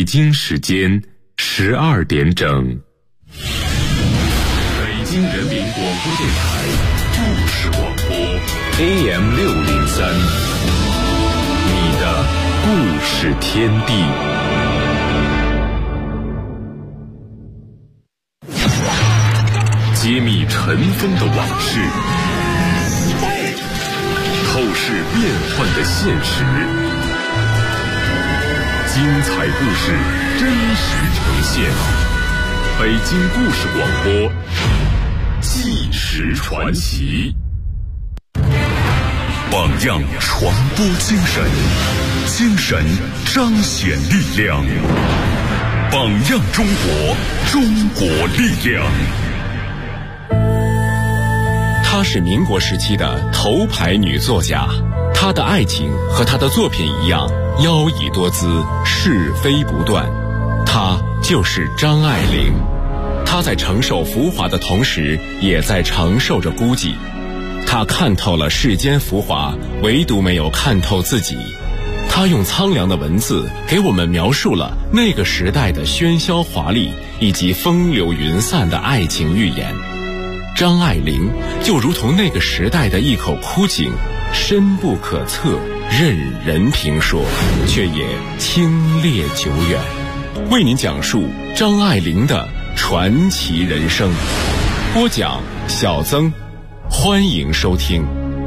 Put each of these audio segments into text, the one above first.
北京时间12点整。北京人民广播电台故事广播 AM603， 你的故事天地。揭秘尘封的往事，透视变幻的现实，精彩故事真实呈现。北京故事广播，纪实传奇。榜样传播精神，精神彰显力量。榜样中国，中国力量。 她是民国时期的头牌女作家，她的爱情和她的作品一样，妖异多姿，是非不断。她就是张爱玲。她在承受浮华的同时，也在承受着孤寂。她看透了世间浮华，唯独没有看透自己。她用苍凉的文字给我们描述了那个时代的喧嚣华丽，以及风流云散的爱情寓言。张爱玲就如同那个时代的一口枯井，深不可测，任人评说，却也清冽久远。为您讲述张爱玲的传奇人生。播讲小曾，欢迎收听。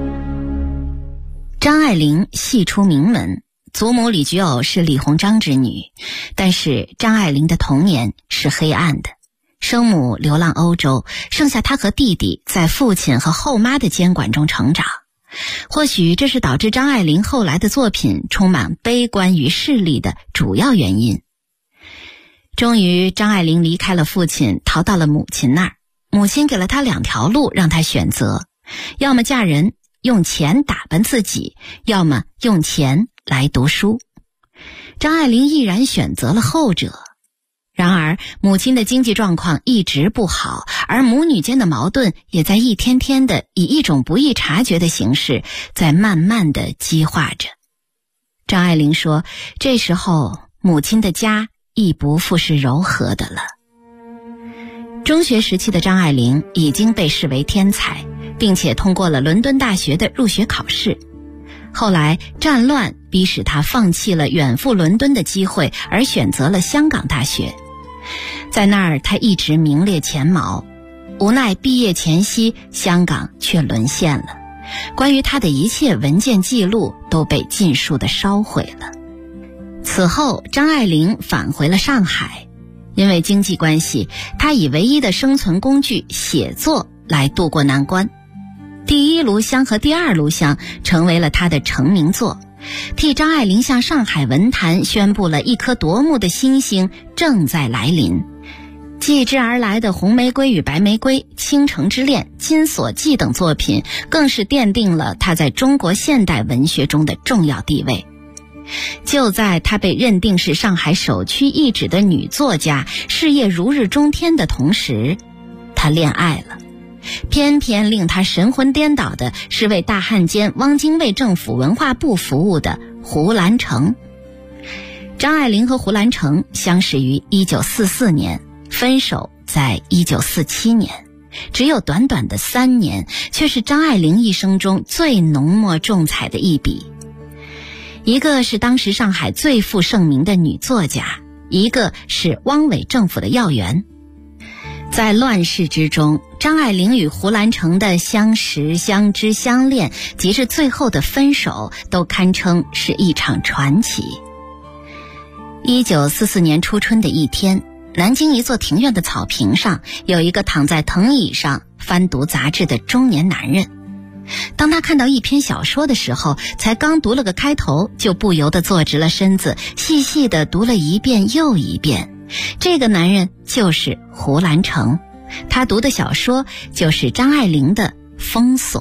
张爱玲系出名门，祖母李菊藕是李鸿章之女，但是张爱玲的童年是黑暗的。生母流浪欧洲，剩下她和弟弟在父亲和后妈的监管中成长。或许这是导致张爱玲后来的作品充满悲观与势力的主要原因。终于，张爱玲离开了父亲，逃到了母亲那儿。母亲给了她2条路让她选择，要么嫁人，用钱打扮自己，要么用钱来读书。张爱玲毅然选择了后者。然而，母亲的经济状况一直不好，而母女间的矛盾也在一天天的以一种不易察觉的形式在慢慢的激化着。张爱玲说，这时候母亲的家已不复是柔和的了。中学时期的张爱玲已经被视为天才，并且通过了伦敦大学的入学考试。后来战乱逼使她放弃了远赴伦敦的机会，而选择了香港大学。在那儿她一直名列前茅，无奈毕业前夕香港却沦陷了，关于她的一切文件记录都被尽数的烧毁了。此后张爱玲返回了上海，因为经济关系，她以唯一的生存工具写作来渡过难关。第一炉香和第二炉香成为了她的成名作，替张爱玲向上海文坛宣布了一颗夺目的新星正在来临。继之而来的《红玫瑰与白玫瑰》、《倾城之恋》、《金锁记》等作品更是奠定了她在中国现代文学中的重要地位。就在她被认定是上海首屈一指的女作家，事业如日中天的同时，她恋爱了。偏偏令他神魂颠倒的是为大汉奸汪精卫政府文化部服务的胡兰成。张爱玲和胡兰成相识于1944年，分手在1947年，只有短短的3年，却是张爱玲一生中最浓墨重彩的一笔。一个是当时上海最负盛名的女作家，一个是汪伪政府的要员。在乱世之中，张爱玲与胡兰成的相识、相知、相恋，及至最后的分手，都堪称是一场传奇。1944年初春的一天，南京一座庭院的草坪上，有一个躺在藤椅上翻读杂志的中年男人。当他看到一篇小说的时候，才刚读了个开头，就不由得坐直了身子，细细地读了一遍又一遍。这个男人就是胡兰成，他读的小说就是张爱玲的《封锁》。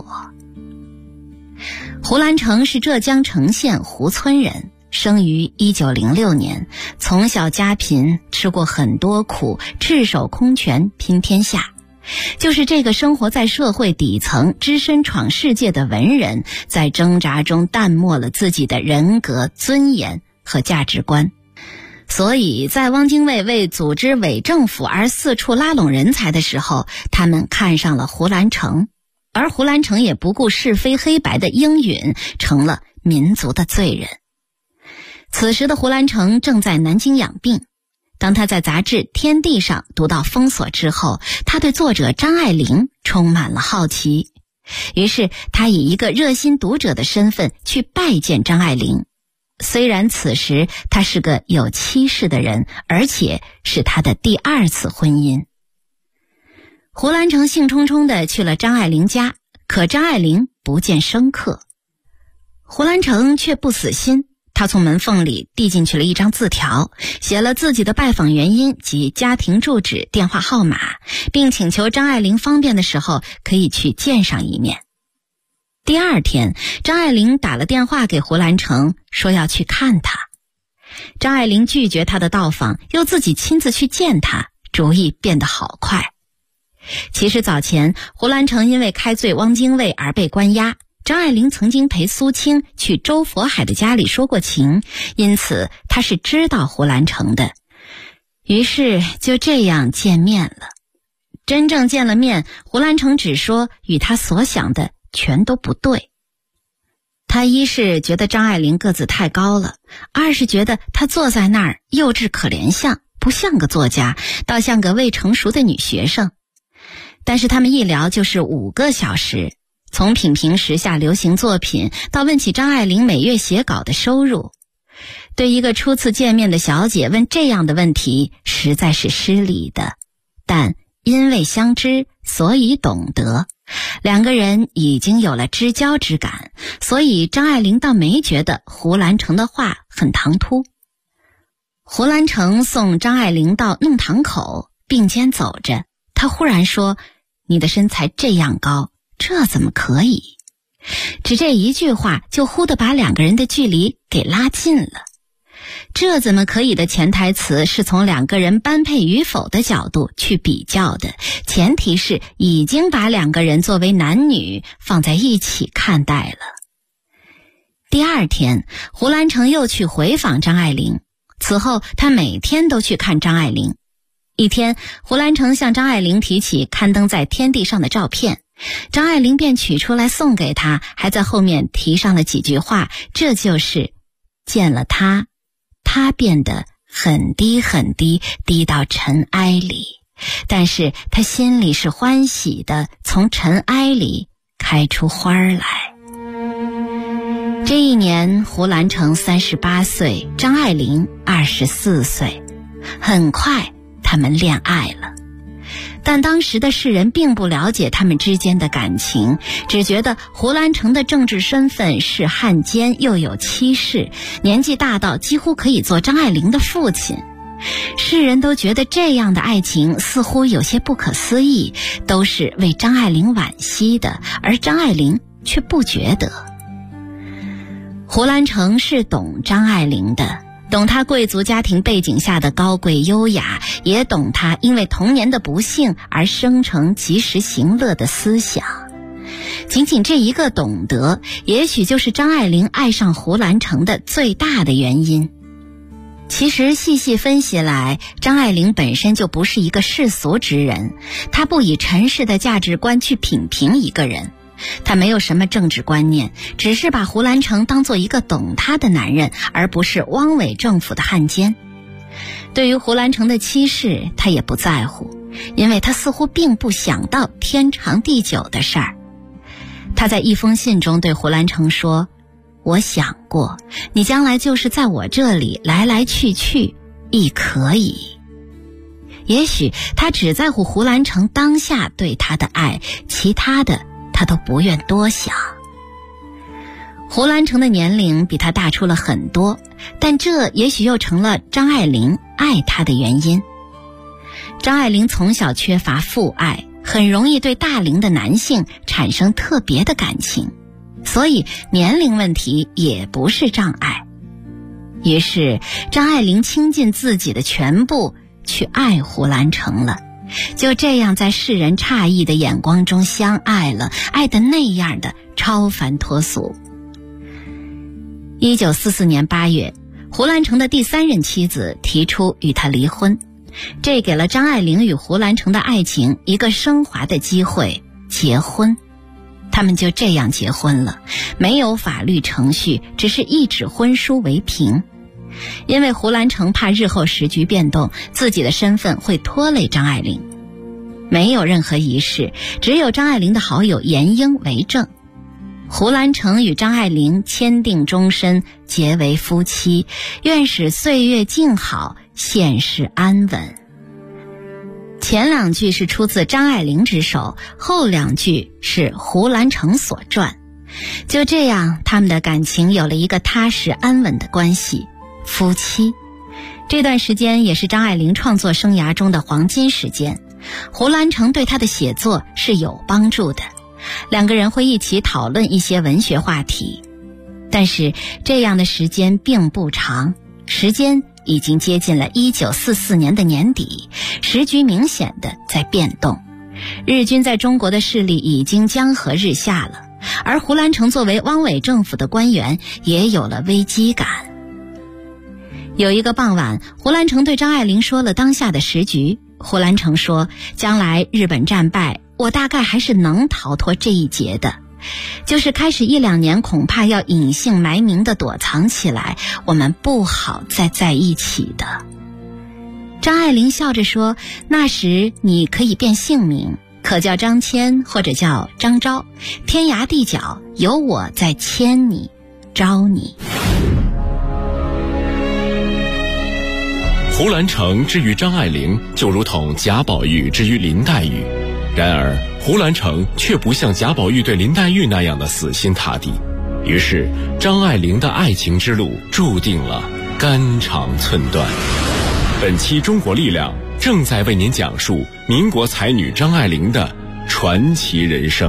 胡兰成是浙江澄县湖村人，生于1906年，从小家贫，吃过很多苦，赤手空拳拼天下。就是这个生活在社会底层、只身闯世界的文人，在挣扎中淡漠了自己的人格、尊严和价值观。 所以在汪精卫为组织伪政府而四处拉拢人才的时候，他们看上了胡兰成，而胡兰成也不顾是非黑白的应允，成了民族的罪人。此时的胡兰成正在南京养病，当他在杂志《天地》上读到封锁之后，他对作者张爱玲充满了好奇，于是他以一个热心读者的身份去拜见张爱玲。虽然此时他是个有妻室的人，而且是他的第2次婚姻。胡兰成兴冲冲地去了张爱玲家，可张爱玲不见生客。胡兰成却不死心，他从门缝里递进去了一张字条，写了自己的拜访原因及家庭住址、电话号码，并请求张爱玲方便的时候可以去见上一面。第2天，张爱玲打了电话给胡兰成，说要去看他。张爱玲拒绝他的到访，又自己亲自去见他，主意变得好快。其实早前胡兰成因为开罪汪精卫而被关押，张爱玲曾经陪苏青去周佛海的家里说过情，因此他是知道胡兰成的。于是就这样见面了。真正见了面，胡兰成只说与他所想的全都不对。他一是觉得张爱玲个子太高了，二是觉得她坐在那儿幼稚可怜相，不像个作家，倒像个未成熟的女学生。但是他们一聊就是5个小时，从品评时下流行作品到问起张爱玲每月写稿的收入。对一个初次见面的小姐问这样的问题实在是失礼的，但因为相知，所以懂得。2个人已经有了知交之感，所以张爱玲倒没觉得胡兰成的话很唐突。胡兰成送张爱玲到弄堂口，并肩走着，他忽然说：“你的身材这样高，这怎么可以？”只这一句话就忽地把2个人的距离给拉近了。这怎么可以的潜台词是从2个人般配与否的角度去比较的，前提是已经把2个人作为男女放在一起看待了。第2天，胡兰成又去回访张爱玲，此后他每天都去看张爱玲。一天，胡兰成向张爱玲提起刊登在《天地》上的照片，张爱玲便取出来送给他，还在后面提上了几句话，这就是见了他，他变得很低很低，低到尘埃里，但是他心里是欢喜的，从尘埃里开出花来。这一年，胡兰成38岁，张爱玲24岁，很快他们恋爱了。但当时的世人并不了解他们之间的感情，只觉得胡兰成的政治身份是汉奸，又有妻室，年纪大到几乎可以做张爱玲的父亲。世人都觉得这样的爱情似乎有些不可思议，都是为张爱玲惋惜的，而张爱玲却不觉得。胡兰成是懂张爱玲的，懂她贵族家庭背景下的高贵优雅，也懂她因为童年的不幸而生成及时行乐的思想。仅仅这一个懂得，也许就是张爱玲爱上胡兰成的最大的原因。其实细细分析来，张爱玲本身就不是一个世俗之人，她不以尘世的价值观去品评一个人，她没有什么政治观念，只是把胡兰成当做一个懂她的男人，而不是汪伪政府的汉奸。对于胡兰成的妻室，她也不在乎，因为她似乎并不想到天长地久的事儿。她在一封信中对胡兰成说：“我想过，你将来就是在我这里来来去去，亦可以。”也许她只在乎胡兰成当下对她的爱，其他的她都不愿多想。胡兰成的年龄比她大出了很多，但这也许又成了张爱玲爱他的原因。张爱玲从小缺乏父爱，很容易对大龄的男性产生特别的感情，所以年龄问题也不是障碍。于是张爱玲倾尽自己的全部去爱胡兰成了，就这样在世人诧异的眼光中相爱了，爱得那样的超凡脱俗。1944年8月， 胡兰成的第3任妻子提出与他离婚，这给了张爱玲与胡兰成的爱情一个升华的机会，结婚。他们就这样结婚了，没有法律程序，只是一纸婚书为凭。因为胡兰成怕日后时局变动，自己的身份会拖累张爱玲，没有任何仪式，只有张爱玲的好友严英为证。胡兰成与张爱玲签订终身，结为夫妻，愿使岁月静好，现世安稳。前2句是出自张爱玲之手，后2句是胡兰成所撰。就这样，他们的感情有了一个踏实安稳的关系，夫妻。这段时间也是张爱玲创作生涯中的黄金时间，胡兰成对她的写作是有帮助的，2个人会一起讨论一些文学话题。但是这样的时间并不长，时间已经接近了1944年的年底，时局明显的在变动，日军在中国的势力已经江河日下了，而胡兰成作为汪伪政府的官员也有了危机感。有一个傍晚，胡兰成对张爱玲说了当下的时局。胡兰成说，将来日本战败，我大概还是能逃脱这一劫的，就是开始1-2年恐怕要隐姓埋名的躲藏起来，我们不好再在一起的。张爱玲笑着说，那时你可以变姓名，可叫张骞或者叫张昭，天涯地角有我在牵你招你。 胡兰成之于张爱玲，就如同贾宝玉之于林黛玉。然而胡兰成却不像贾宝玉对林黛玉那样的死心塌地，于是张爱玲的爱情之路注定了肝肠寸断。本期中国力量正在为您讲述民国才女张爱玲的传奇人生。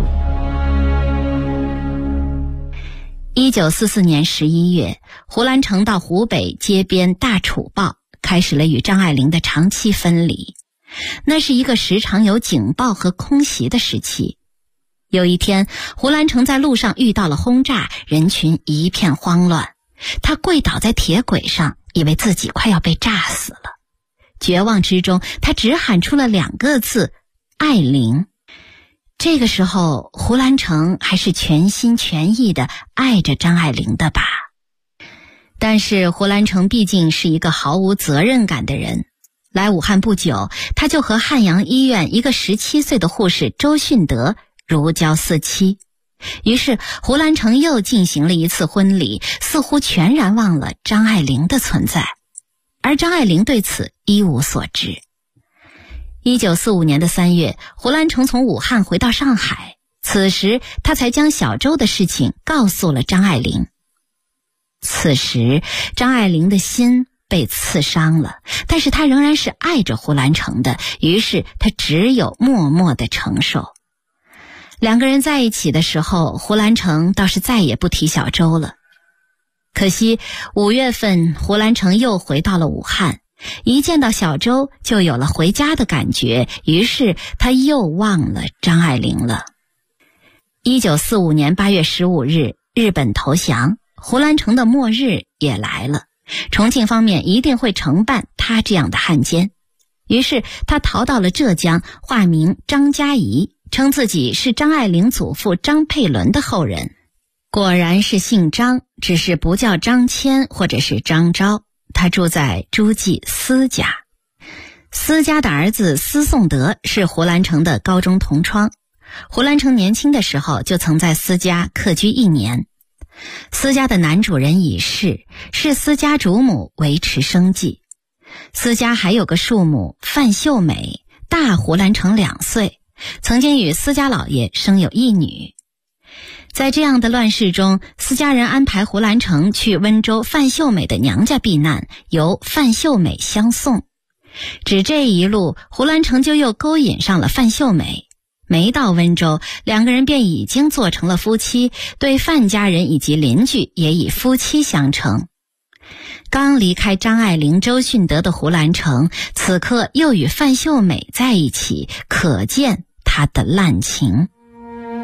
1944年11月，胡兰成到湖北接编《大楚报》，开始了与张爱玲的长期分离。那是一个时常有警报和空袭的时期。有一天，胡兰成在路上遇到了轰炸，人群一片慌乱，他跪倒在铁轨上，以为自己快要被炸死了。绝望之中，他只喊出了2个字：爱玲。这个时候，胡兰成还是全心全意地爱着张爱玲的吧。但是胡兰成毕竟是一个毫无责任感的人，来武汉不久，他就和汉阳医院一个17岁的护士周训德如胶似漆。于是胡兰成又进行了一次婚礼，似乎全然忘了张爱玲的存在，而张爱玲对此一无所知。1945年的3月，胡兰成从武汉回到上海，此时他才将小周的事情告诉了张爱玲。此时张爱玲的心被刺伤了，但是她仍然是爱着胡兰成的，于是她只有默默地承受。2个人在一起的时候，胡兰成倒是再也不提小周了。可惜5月份胡兰成又回到了武汉，一见到小周就有了回家的感觉，于是他又忘了张爱玲了。1945年8月15日，日本投降，胡兰成的末日也来了。重庆方面一定会承办他这样的汉奸，于是他逃到了浙江，化名张嘉怡，称自己是张爱玲祖父张佩伦的后人。果然是姓张，只是不叫张骞或者是张昭。他住在诸暨司家，司家的儿子司颂德是胡兰成的高中同窗。胡兰成年轻的时候就曾在司家客居1年。司家的男主人已逝，是司家主母维持生计。司家还有个庶母范秀美，大胡兰成2岁，曾经与司家老爷生有1女。在这样的乱世中，司家人安排胡兰成去温州范秀美的娘家避难，由范秀美相送。只这一路，胡兰成就又勾引上了范秀美。没到温州，2个人便已经做成了夫妻，对范家人以及邻居也以夫妻相称。刚离开张爱玲、周训德的胡兰成，此刻又与范秀美在一起，可见他的滥情。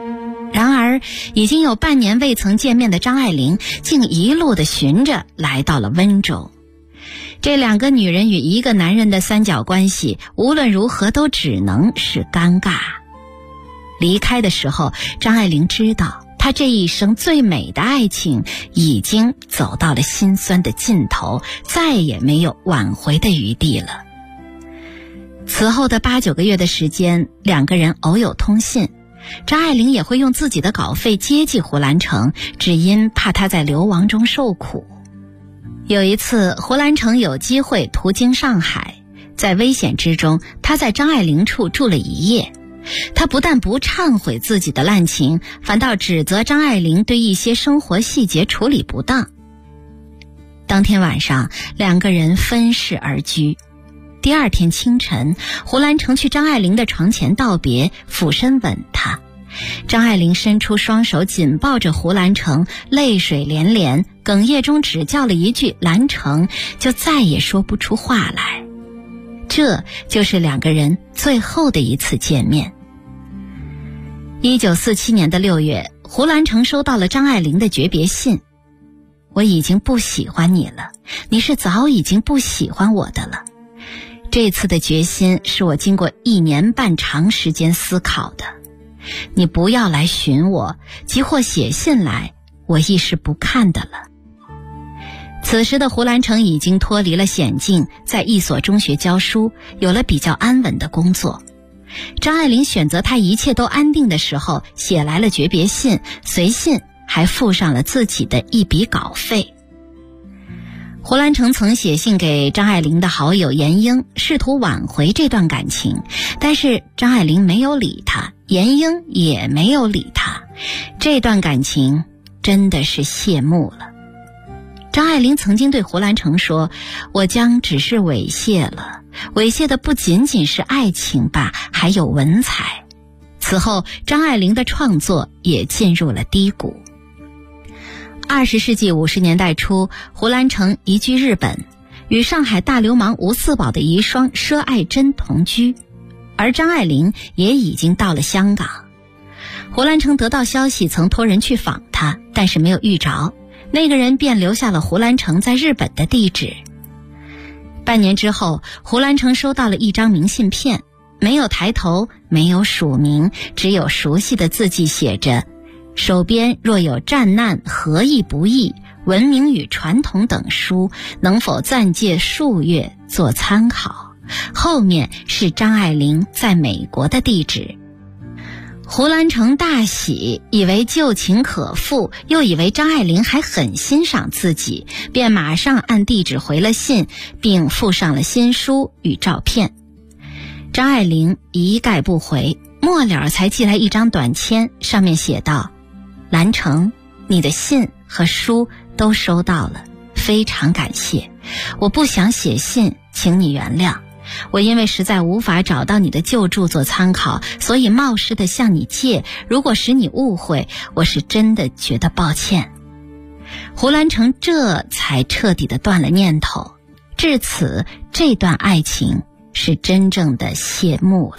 然而已经有半年未曾见面的张爱玲竟一路的寻着来到了温州。这2个女人与1个男人的三角关系，无论如何都只能是尴尬。离开的时候，张爱玲知道她这一生最美的爱情已经走到了心酸的尽头，再也没有挽回的余地了。此后的8、9个月的时间，2个人偶有通信，张爱玲也会用自己的稿费接济胡兰成，只因怕他在流亡中受苦。有一次，胡兰成有机会途经上海，在危险之中，他在张爱玲处住了1夜。他不但不忏悔自己的滥情，反倒指责张爱玲对一些生活细节处理不当。当天晚上，2个人分室而居。第2天清晨，胡兰成去张爱玲的床前道别，俯身吻她。张爱玲伸出双手紧抱着胡兰成，泪水连连，哽咽中只叫了一句兰成，就再也说不出话来。这就是2个人最后的一次见面。1947年的6月，胡兰成收到了张爱玲的诀别信。我已经不喜欢你了，你是早已经不喜欢我的了。这次的决心是我经过1年半长时间思考的。你不要来寻我，即或写信来，我亦是不看的了。此时的胡兰成已经脱离了险境，在一所中学教书，有了比较安稳的工作。张爱玲选择他一切都安定的时候，写来了诀别信，随信还附上了自己的一笔稿费。胡兰成曾写信给张爱玲的好友闫英，试图挽回这段感情，但是张爱玲没有理他，闫英也没有理他，这段感情真的是谢幕了。张爱玲曾经对胡兰成说，我将只是猥亵了，猥亵的不仅仅是爱情吧，还有文采。此后张爱玲的创作也进入了低谷。20世纪50年代初，胡兰成移居日本，与上海大流氓吴四宝的遗孀佘爱珍同居，而张爱玲也已经到了香港。胡兰成得到消息，曾托人去访他，但是没有遇着，那个人便留下了胡兰成在日本的地址。半年之后，胡兰成收到了一张明信片，没有抬头，没有署名，只有熟悉的字迹，写着手边若有战难何意不易，文明与传统等书，能否暂借数月做参考。后面是张爱玲在美国的地址。胡兰成大喜，以为旧情可复，又以为张爱玲还很欣赏自己，便马上按地址回了信，并附上了新书与照片。张爱玲一概不回，末了才寄来一张短签，上面写道：兰成，你的信和书都收到了，非常感谢。我不想写信，请你原谅。我因为实在无法找到你的旧著做参考，所以冒失的向你借，如果使你误会，我是真的觉得抱歉。胡兰成这才彻底的断了念头，至此这段爱情是真正的谢幕了。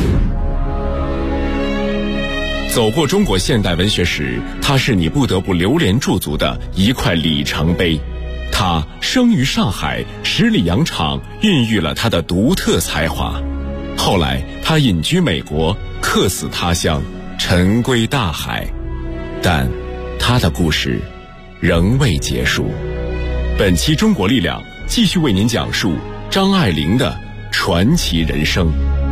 走过中国现代文学史，它是你不得不流连驻足的一块里程碑。他生于上海，十里洋场孕育了他的独特才华。后来他隐居美国，客死他乡，尘归大海。但他的故事仍未结束。本期中国力量继续为您讲述张爱玲的传奇人生。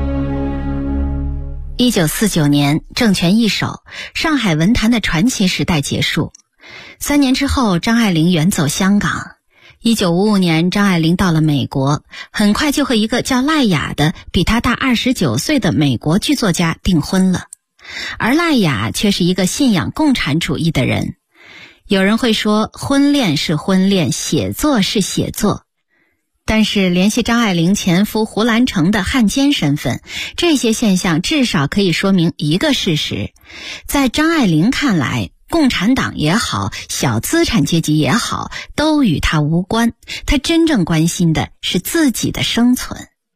1949年，政权易手，上海文坛的传奇时代结束。3年之后，张爱玲远走香港。1955年，张爱玲到了美国，很快就和一个叫赖雅的比她大29岁的美国剧作家订婚了。而赖雅却是一个信仰共产主义的人。有人会说，婚恋是婚恋，写作是写作。但是联系张爱玲前夫胡兰成的汉奸身份，这些现象至少可以说明一个事实：在张爱玲看来，共产党也好，小资产阶级也好，都与他无关。他真正关心的是自己的生存。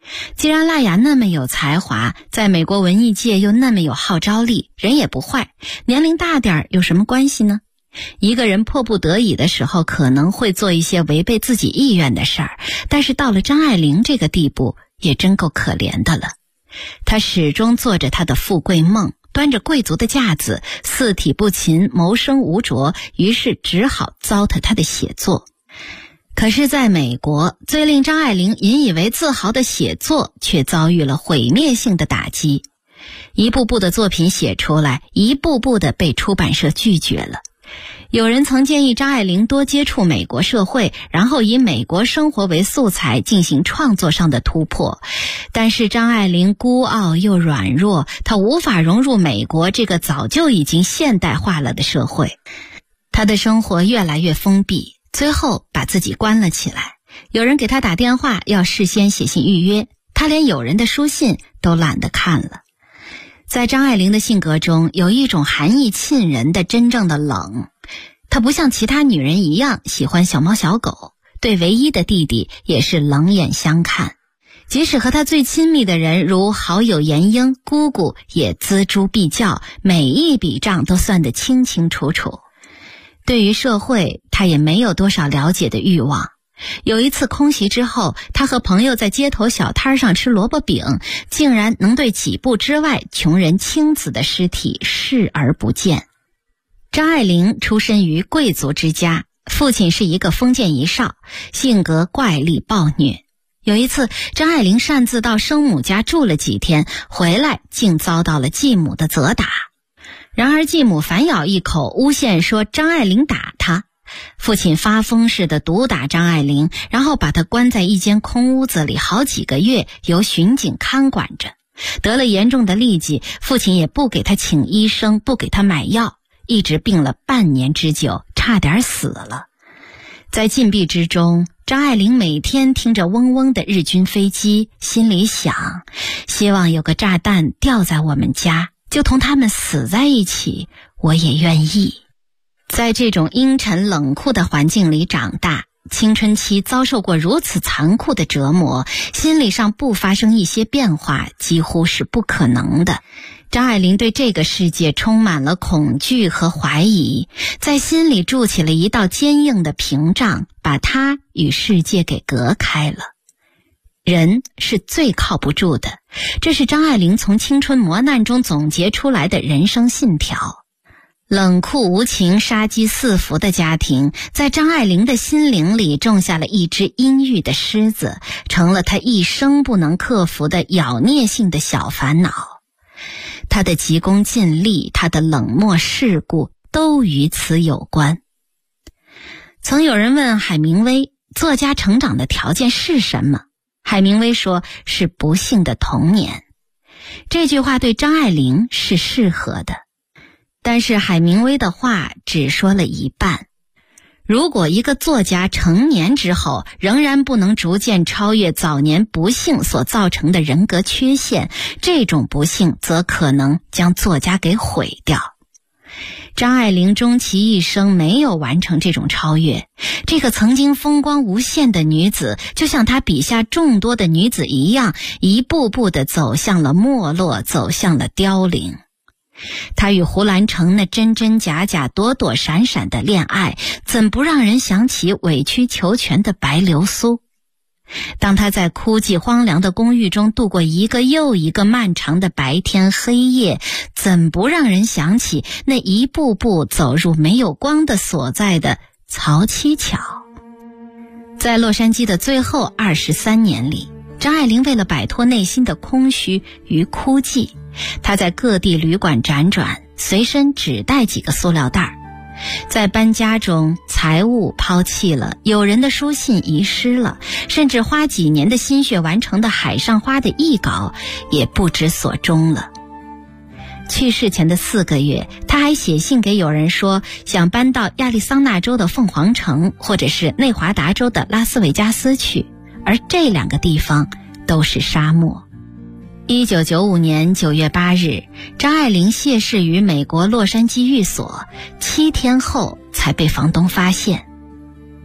既然辣芽那么有才华，在美国文艺界又那么有号召力，人也不坏，年龄大点有什么关系呢？一个人迫不得已的时候可能会做一些违背自己意愿的事儿，但是到了张爱玲这个地步也真够可怜的了。她始终做着她的富贵梦，端着贵族的架子，四体不勤，谋生无着，于是只好糟蹋她的写作。可是在美国，最令张爱玲引以为自豪的写作却遭遇了毁灭性的打击。一部部的作品写出来，一部部的被出版社拒绝了。有人曾建议张爱玲多接触美国社会，然后以美国生活为素材进行创作上的突破。但是张爱玲孤傲又软弱，她无法融入美国这个早就已经现代化了的社会。她的生活越来越封闭，最后把自己关了起来。有人给她打电话要事先写信预约，她连友人的书信都懒得看了。在张爱玲的性格中，有一种含义沁人的真正的冷。她不像其他女人一样喜欢小猫小狗，对唯一的弟弟也是冷眼相看。即使和她最亲密的人如好友严英、姑姑也锱铢必较，每一笔账都算得清清楚楚。对于社会，她也没有多少了解的欲望。有一次空袭之后，他和朋友在街头小摊上吃萝卜饼，竟然能对几步之外穷人亲子的尸体视而不见。张爱玲出身于贵族之家，父亲是一个封建遗少，性格怪戾暴虐。有一次，张爱玲擅自到生母家住了几天，回来竟遭到了继母的责打。然而继母反咬一口，诬陷说张爱玲打她。父亲发疯似的毒打张爱玲，然后把她关在一间空屋子里好几个月，由巡警看管着。得了严重的痢疾，父亲也不给她请医生，不给她买药，一直病了半年之久，差点死了。在禁闭之中，张爱玲每天听着嗡嗡的日军飞机，心里想，希望有个炸弹掉在我们家，就同他们死在一起，我也愿意。在这种阴沉冷酷的环境里长大，青春期遭受过如此残酷的折磨，心理上不发生一些变化几乎是不可能的。张爱玲对这个世界充满了恐惧和怀疑，在心里筑起了一道坚硬的屏障，把她与世界给隔开了。人是最靠不住的，这是张爱玲从青春磨难中总结出来的人生信条。冷酷无情、杀机四伏的家庭，在张爱玲的心灵里种下了一只阴郁的狮子，成了她一生不能克服的咬孽性的小烦恼。她的急功近利，她的冷漠世故，都与此有关。曾有人问海明威，作家成长的条件是什么？海明威说，是不幸的童年。这句话对张爱玲是适合的。但是海明威的话只说了一半。如果一个作家成年之后仍然不能逐渐超越早年不幸所造成的人格缺陷，这种不幸则可能将作家给毁掉。张爱玲终其一生没有完成这种超越，这个曾经风光无限的女子，就像她笔下众多的女子一样，一步步地走向了没落，走向了凋零。他与胡兰成那真真假假、躲躲闪闪的恋爱，怎不让人想起委曲求全的白流苏？当他在枯寂荒凉的公寓中度过一个又一个漫长的白天黑夜，怎不让人想起那一步步走入没有光的所在的曹七巧？在洛杉矶的最后23年里，张爱玲为了摆脱内心的空虚与枯寂，她在各地旅馆辗转，随身只带几个塑料袋。在搬家中，财物抛弃了，有人的书信遗失了，甚至花几年的心血完成的《海上花》的译稿也不知所终了。去世前的4个月，他还写信给友人说，想搬到亚利桑那州的凤凰城，或者是内华达州的拉斯维加斯去，而这2个地方都是沙漠。1995年9月8日，张爱玲谢世于美国洛杉矶寓所，7天后才被房东发现。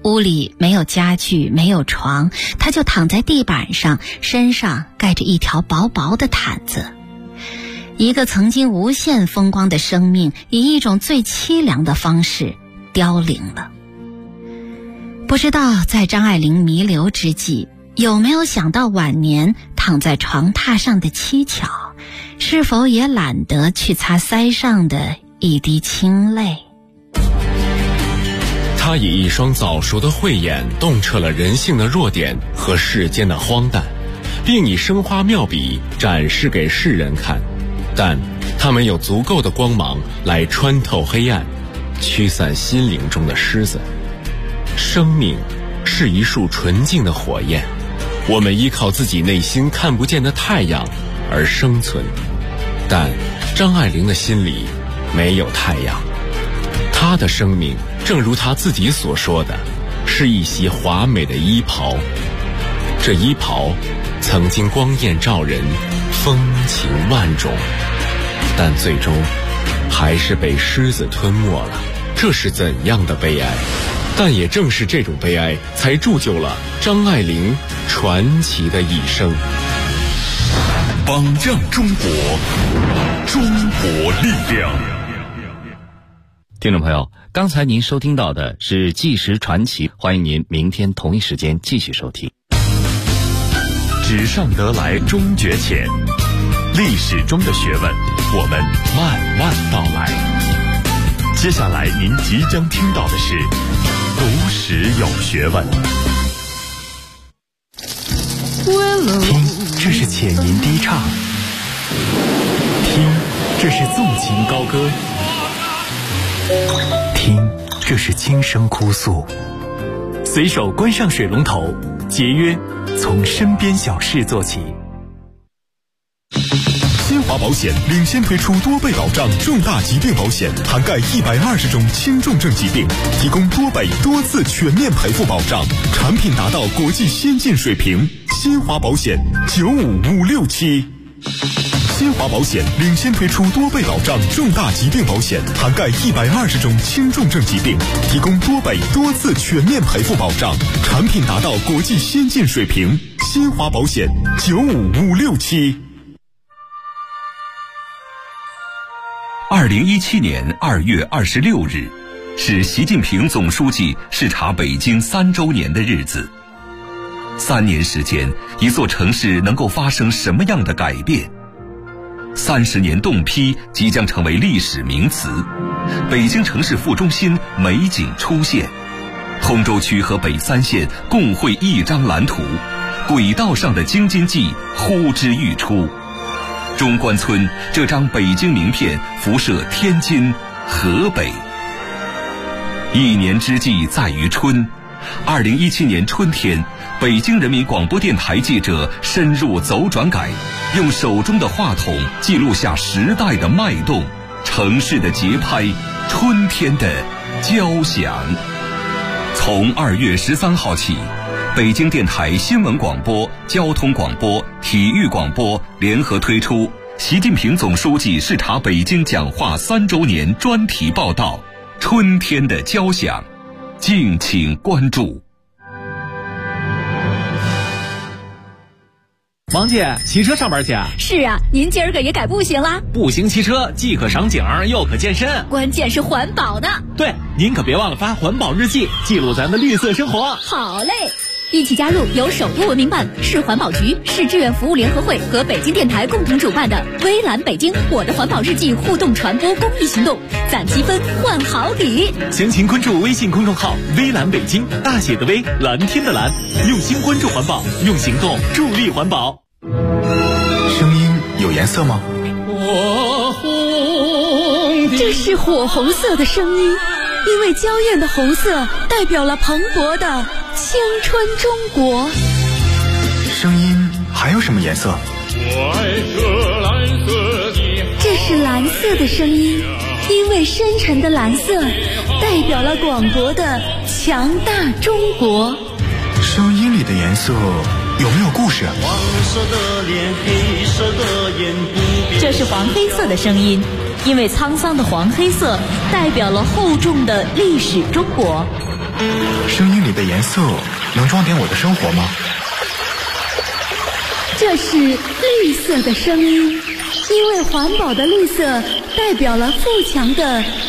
屋里没有家具，没有床，他就躺在地板上，身上盖着一条薄薄的毯子。一个曾经无限风光的生命，以一种最凄凉的方式凋零了。不知道在张爱玲弥留之际，有没有想到晚年躺在床榻上的蹊跷，是否也懒得去擦腮上的一滴清泪。 他以一双早熟的慧眼洞彻了人性的弱点和世间的荒诞，并以生花妙笔展示给世人看，但他没有足够的光芒来穿透黑暗，驱散心灵中的虱子。生命是一束纯净的火焰，我们依靠自己内心看不见的太阳而生存，但张爱玲的心里没有太阳。她的生命正如她自己所说的，是一袭华美的衣袍。这衣袍曾经光艳照人，风情万种，但最终还是被狮子吞没了。这是怎样的悲哀？但也正是这种悲哀，才铸就了张爱玲传奇的一生。 榜样中国，中国力量。 听众朋友，刚才您收听到的是《纪实传奇》，欢迎您明天同一时间继续收听。 纸上得来终觉浅，历史中的学问，我们慢慢道来。接下来您即将听到的是读史有学问。 听，这是浅吟低唱；听，这是纵情高歌；听，这是轻声哭诉。随手关上水龙头，节约从身边小事做起。 新华保险领先推出多倍保障重大疾病保险，涵盖120种轻重症疾病，提供多倍多次全面赔付保障，产品达到国际先进水平。新华保险95567。新华保险领先推出多倍保障重大疾病保险，涵盖120种轻重症疾病，提供多倍多次全面赔付保障，产品达到国际先进水平。新华保险95567。 2017年2月26日，是习近平总书记视察北京3周年的日子。3年时间，一座城市能够发生什么样的改变？30年冻批即将成为历史名词，北京城市副中心美景出现，通州区和北3县共绘一张蓝图，轨道上的京津冀呼之欲出。中关村这张北京名片辐射天津、河北。一年之计在于春，2017年春天，北京人民广播电台记者深入走转改，用手中的话筒记录下时代的脉动，城市的节拍，春天的交响。从2月13号起，北京电台新闻广播、交通广播、体育广播联合推出习近平总书记视察北京讲话3周年专题报道《春天的交响》，敬请关注。 王姐，骑车上班去啊？ 是啊，您今儿个也改步行啦？ 步行骑车既可赏景又可健身， 关键是环保呢。 对，您可别忘了发环保日记，记录咱的绿色生活。 好嘞，一起加入由首都文明办、市环保局、市志愿服务联合会和北京电台共同主办的微蓝北京我的环保日记互动传播公益行动，攒积分换好礼。 详情关注微信公众号微蓝北京，大写的微，蓝天的蓝，用心关注环保，用行动助力环保。 声音有颜色吗？ 这是火红色的声音，因为娇艳的红色代表了蓬勃的青春中国。 声音还有什么颜色？ 这是蓝色的声音，因为深沉的蓝色代表了广博的强大中国。 声音里的颜色有没有故事？ 黄色的脸，黑色的眼， 这是黄黑色的声音，因为沧桑的黄黑色代表了厚重的历史中国。 声音里的颜色能装点我的生活吗？ 这是绿色的声音，因为环保的绿色代表了富强的